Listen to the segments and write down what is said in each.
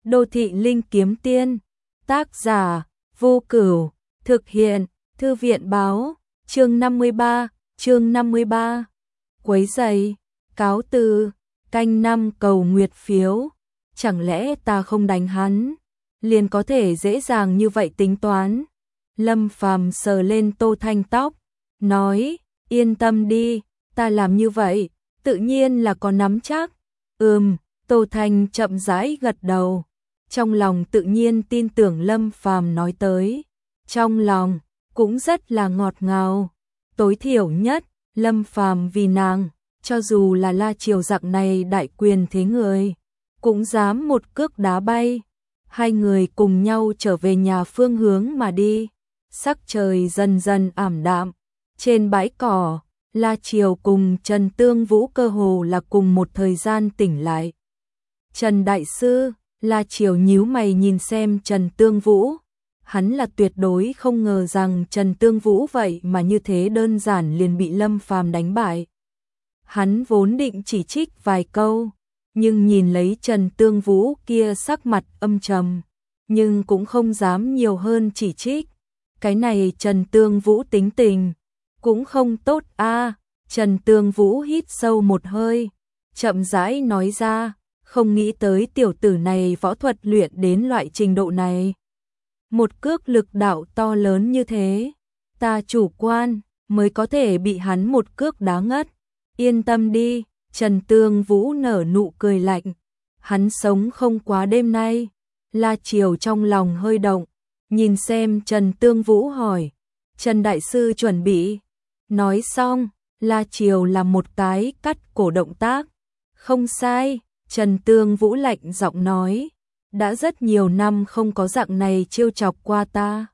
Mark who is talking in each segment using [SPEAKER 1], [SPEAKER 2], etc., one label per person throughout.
[SPEAKER 1] Đô thị linh kiếm tiên. Tác giả Vô Cửu. Thực hiện Thư viện báo. Chương 53. Quấy giày. Cáo từ. Canh năm cầu nguyệt phiếu. Chẳng lẽ ta không đánh hắn liền có thể dễ dàng như vậy tính toán? Lâm Phàm sờ lên Tô Thanh tóc, nói, yên tâm đi, ta làm như vậy, tự nhiên là có nắm chắc. Tô Thanh chậm rãi gật đầu, trong lòng tự nhiên tin tưởng Lâm Phàm nói tới, trong lòng cũng rất là ngọt ngào. Tối thiểu nhất, Lâm Phàm vì nàng, cho dù là La Triều giặc này đại quyền thế người, cũng dám một cước đá bay. Hai người cùng nhau trở về nhà phương hướng mà đi. Sắc trời dần dần ảm đạm. Trên bãi cỏ, La Triều cùng Trần Tương Vũ cơ hồ là cùng một thời gian tỉnh lại. Trần Đại Sư, La Triều nhíu mày nhìn xem Trần Tương Vũ. Hắn là tuyệt đối không ngờ rằng Trần Tương Vũ vậy mà như thế đơn giản liền bị Lâm Phàm đánh bại. Hắn vốn định chỉ trích vài câu, nhưng nhìn lấy Trần Tương Vũ kia sắc mặt âm trầm, nhưng cũng không dám nhiều hơn chỉ trích. Cái này Trần Tương Vũ tính tình cũng không tốt a. Trần Tương Vũ hít sâu một hơi, chậm rãi nói ra, không nghĩ tới tiểu tử này võ thuật luyện đến loại trình độ này. Một cước lực đạo to lớn như thế, ta chủ quan mới có thể bị hắn một cước đá ngất. Yên tâm đi. Trần Tương Vũ nở nụ cười lạnh, hắn sống không quá đêm nay. La Triều trong lòng hơi động, nhìn xem Trần Tương Vũ hỏi, Trần Đại Sư chuẩn bị. Nói xong, La Triều làm một cái cắt cổ động tác. Không sai, Trần Tương Vũ lạnh giọng nói, đã rất nhiều năm không có dạng này trêu chọc qua ta.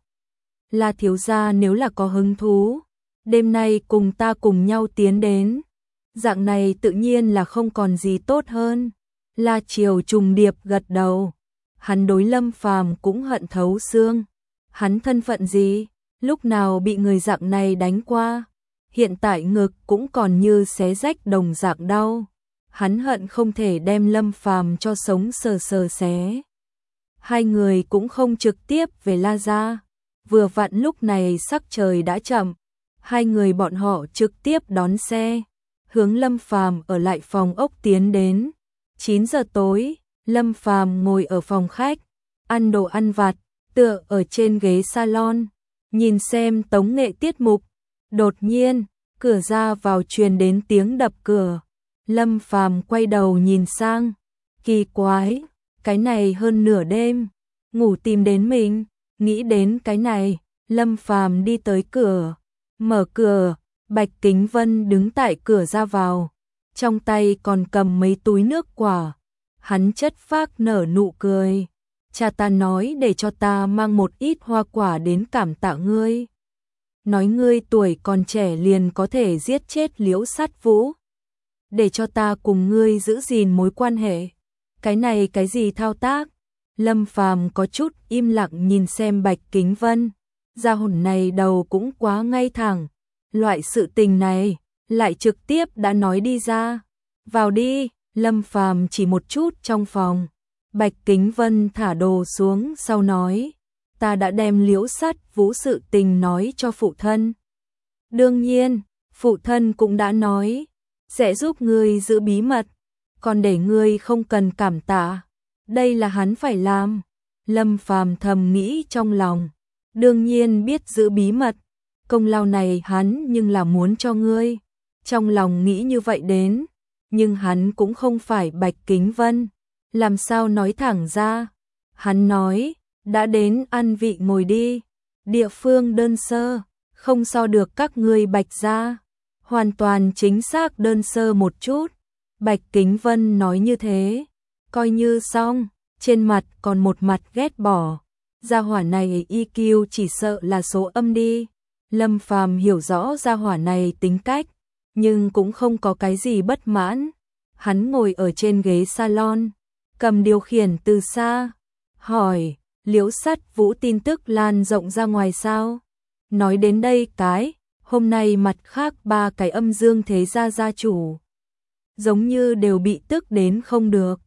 [SPEAKER 1] La thiếu gia nếu là có hứng thú, đêm nay cùng ta cùng nhau tiến đến. Dạng này tự nhiên là không còn gì tốt hơn. La Triều trùng điệp gật đầu. Hắn đối Lâm Phàm cũng hận thấu xương. Hắn thân phận gì? Lúc nào bị người dạng này đánh qua? Hiện tại ngực cũng còn như xé rách đồng dạng đau. Hắn hận không thể đem Lâm Phàm cho sống sờ sờ xé. Hai người cũng không trực tiếp về La gia. Vừa vặn lúc này sắc trời đã chậm. Hai người bọn họ trực tiếp đón xe, hướng Lâm Phàm ở lại phòng ốc tiến đến. 9 giờ tối, Lâm Phàm ngồi ở phòng khách, ăn đồ ăn vặt, tựa ở trên ghế salon, nhìn xem tống nghệ tiết mục. Đột nhiên, cửa ra vào truyền đến tiếng đập cửa. Lâm Phàm quay đầu nhìn sang, kỳ quái, cái này hơn nửa đêm, ngủ tìm đến mình. Nghĩ đến cái này, Lâm Phàm đi tới cửa, mở cửa. Bạch Kính Vân đứng tại cửa ra vào, trong tay còn cầm mấy túi nước quả. Hắn chất phác nở nụ cười. Cha ta nói để cho ta mang một ít hoa quả đến cảm tạ ngươi. Nói ngươi tuổi còn trẻ liền có thể giết chết Liễu Sát Vũ. Để cho ta cùng ngươi giữ gìn mối quan hệ. Cái này cái gì thao tác? Lâm Phàm có chút im lặng nhìn xem Bạch Kính Vân. Gia hồn này đầu cũng quá ngay thẳng. Loại sự tình này, lại trực tiếp đã nói đi ra. Vào đi, Lâm Phàm chỉ một chút trong phòng. Bạch Kính Vân thả đồ xuống sau nói, ta đã đem Liễu Sát Vũ sự tình nói cho phụ thân. Đương nhiên, phụ thân cũng đã nói, sẽ giúp ngươi giữ bí mật, còn để ngươi không cần cảm tạ. Đây là hắn phải làm. Lâm Phàm thầm nghĩ trong lòng, đương nhiên biết giữ bí mật. Công lao này hắn nhưng là muốn cho ngươi. Trong lòng nghĩ như vậy đến, nhưng hắn cũng không phải Bạch Kính Vân, làm sao nói thẳng ra. Hắn nói, đã đến ăn vị ngồi đi, địa phương đơn sơ, không so được các ngươi Bạch gia, hoàn toàn chính xác đơn sơ một chút. Bạch Kính Vân nói như thế, coi như xong, trên mặt còn một mặt ghét bỏ. Gia hỏa này EQ chỉ sợ là số âm đi. Lâm Phàm hiểu rõ gia hỏa này tính cách, nhưng cũng không có cái gì bất mãn. Hắn ngồi ở trên ghế salon, cầm điều khiển từ xa, hỏi, Liễu Sát Vũ tin tức lan rộng ra ngoài sao? Nói đến đây cái, hôm nay mặt khác 3 cái âm dương thế gia gia chủ, giống như đều bị tức đến không được.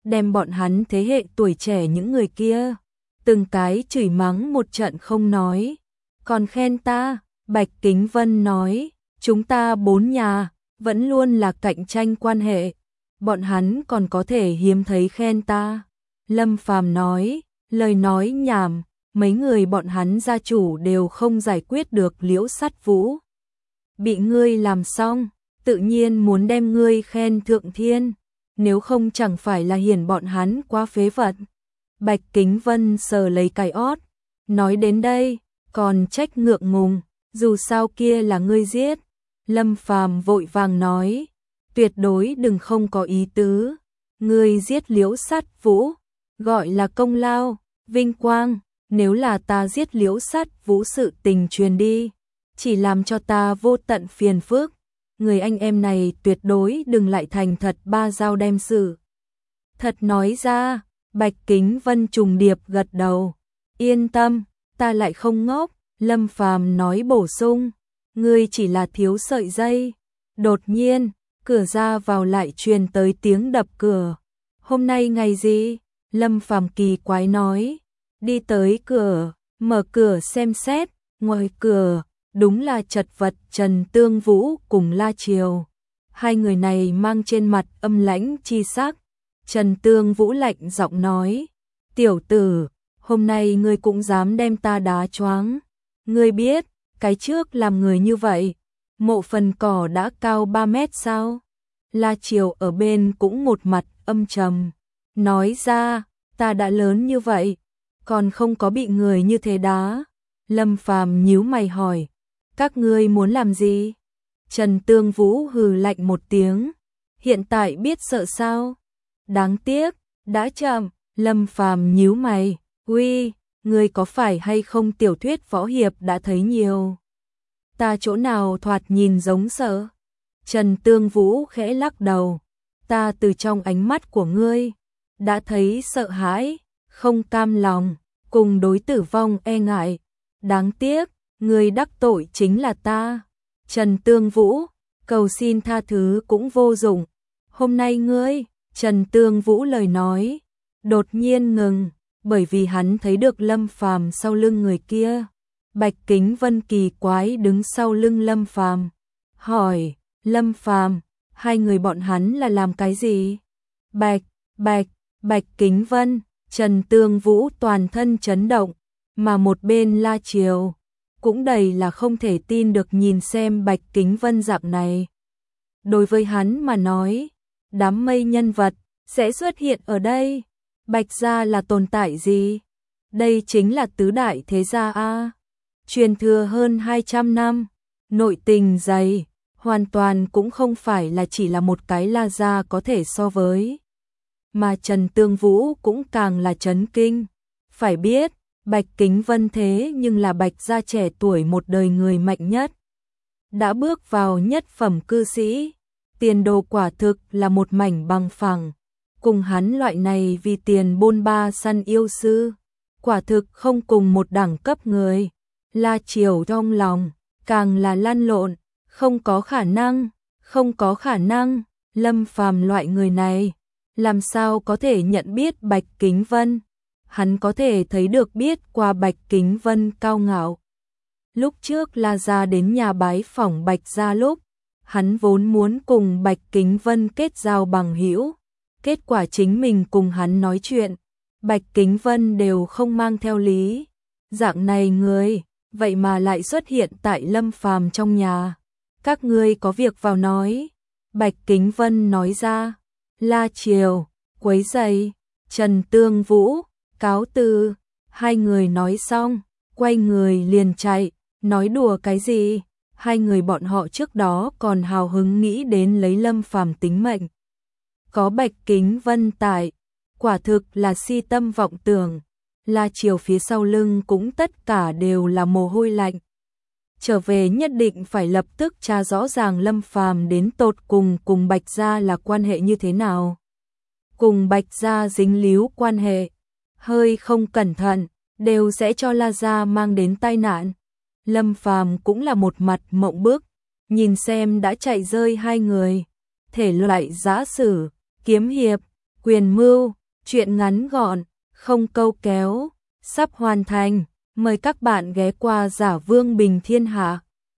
[SPEAKER 1] đem bọn hắn thế hệ tuổi trẻ những người kia từng cái chửi mắng một trận không nói. Còn khen ta, Bạch Kính Vân nói, chúng ta 4 nhà vẫn luôn là cạnh tranh quan hệ, bọn hắn còn có thể hiếm thấy khen ta. Lâm Phàm nói, lời nói nhảm, mấy người bọn hắn gia chủ đều không giải quyết được Liễu Sắt Vũ. Bị ngươi làm xong, tự nhiên muốn đem ngươi khen thượng thiên, nếu không chẳng phải là hiển bọn hắn quá phế vật. Bạch Kính Vân sờ lấy cái ót, nói đến đây, còn trách ngượng ngùng, dù sao kia là ngươi giết. Lâm Phàm vội vàng nói, tuyệt đối đừng không có ý tứ, ngươi giết Liễu Sắt Vũ, gọi là công lao, vinh quang, nếu là ta giết Liễu Sắt Vũ sự tình truyền đi, chỉ làm cho ta vô tận phiền phức, người anh em này tuyệt đối đừng lại thành thật ba dao đem sự. Thật nói ra, Bạch Kính Vân trùng điệp gật đầu, yên tâm, ta lại không ngốc. Lâm Phàm nói bổ sung, ngươi chỉ là thiếu sợi dây. Đột nhiên, cửa ra vào lại truyền tới tiếng đập cửa. Hôm nay ngày gì? Lâm Phàm kỳ quái nói, đi tới cửa, mở cửa xem xét, ngoài cửa, đúng là chật vật Trần Tương Vũ cùng La Triều. Hai người này mang trên mặt âm lãnh chi sắc. Trần Tương Vũ lạnh giọng nói, tiểu tử, hôm nay ngươi cũng dám đem ta đá choáng. Ngươi biết, cái trước làm người như vậy, mộ phần cỏ đã cao 3 mét sao? La Triều ở bên cũng một mặt âm trầm, nói ra, ta đã lớn như vậy, còn không có bị người như thế đá. Lâm Phàm nhíu mày hỏi, các ngươi muốn làm gì? Trần Tương Vũ hừ lạnh một tiếng, hiện tại biết sợ sao? Đáng tiếc, đã chậm. Lâm Phàm nhíu mày, uy, ngươi có phải hay không tiểu thuyết võ hiệp đã thấy nhiều? Ta chỗ nào thoạt nhìn giống sợ? Trần Tương Vũ khẽ lắc đầu, ta từ trong ánh mắt của ngươi đã thấy sợ hãi, không cam lòng, cùng đối tử vong e ngại. Đáng tiếc, ngươi đắc tội chính là ta. Trần Tương Vũ, cầu xin tha thứ cũng vô dụng. Hôm nay ngươi, Trần Tương Vũ lời nói đột nhiên ngừng, bởi vì hắn thấy được Lâm Phàm sau lưng người kia. Bạch Kính Vân kỳ quái đứng sau lưng Lâm Phàm, hỏi, Lâm Phàm, hai người bọn hắn là làm cái gì? Bạch Kính Vân, Trần Tương Vũ toàn thân chấn động, mà một bên La Triều cũng đầy là không thể tin được nhìn xem Bạch Kính Vân dạng này. Đối với hắn mà nói, đám mây nhân vật sẽ xuất hiện ở đây. Bạch gia là tồn tại gì? Đây chính là tứ đại thế gia a, truyền thừa hơn 200 năm, nội tình dày, hoàn toàn cũng không phải là chỉ là một cái La gia có thể so với. Mà Trần Tương Vũ cũng càng là chấn kinh, phải biết, Bạch Kính Vân thế nhưng là Bạch gia trẻ tuổi một đời người mạnh nhất, đã bước vào nhất phẩm cư sĩ, tiền đồ quả thực là một mảnh bằng phẳng. Cùng hắn loại này vì tiền bôn ba săn yêu sư, quả thực không cùng một đẳng cấp người. La Triều trong lòng càng là lăn lộn, không có khả năng, Lâm Phàm loại người này làm sao có thể nhận biết Bạch Kính Vân? Hắn có thể thấy được biết qua Bạch Kính Vân cao ngạo. Lúc trước La gia đến nhà bái phỏng Bạch gia lúc, hắn vốn muốn cùng Bạch Kính Vân kết giao bằng hữu. Kết quả chính mình cùng hắn nói chuyện, Bạch Kính Vân đều không mang theo lý. Dạng này người, vậy mà lại xuất hiện tại Lâm Phàm trong nhà. Các ngươi có việc vào nói. Bạch Kính Vân nói ra. La Triều, quấy rầy, Trần Tương Vũ, cáo từ. Hai người nói xong, quay người liền chạy, nói đùa cái gì? Hai người bọn họ trước đó còn hào hứng nghĩ đến lấy Lâm Phàm tính mệnh. Có Bạch Kính Vân tại, quả thực là si tâm vọng tưởng. La Triều phía sau lưng cũng tất cả đều là mồ hôi lạnh. Trở về nhất định phải lập tức tra rõ ràng Lâm Phàm đến tột cùng Bạch gia là quan hệ như thế nào. Cùng Bạch gia dính líu quan hệ, hơi không cẩn thận, đều sẽ cho La gia mang đến tai nạn. Lâm Phàm cũng là một mặt mộng bức, nhìn xem đã chạy rơi hai người, thể loại giã sử, kiếm hiệp, quyền mưu, Chuyện ngắn gọn, không câu kéo, sắp hoàn thành. Mời các bạn ghé qua Giả Vương Bình Thiên Hạ.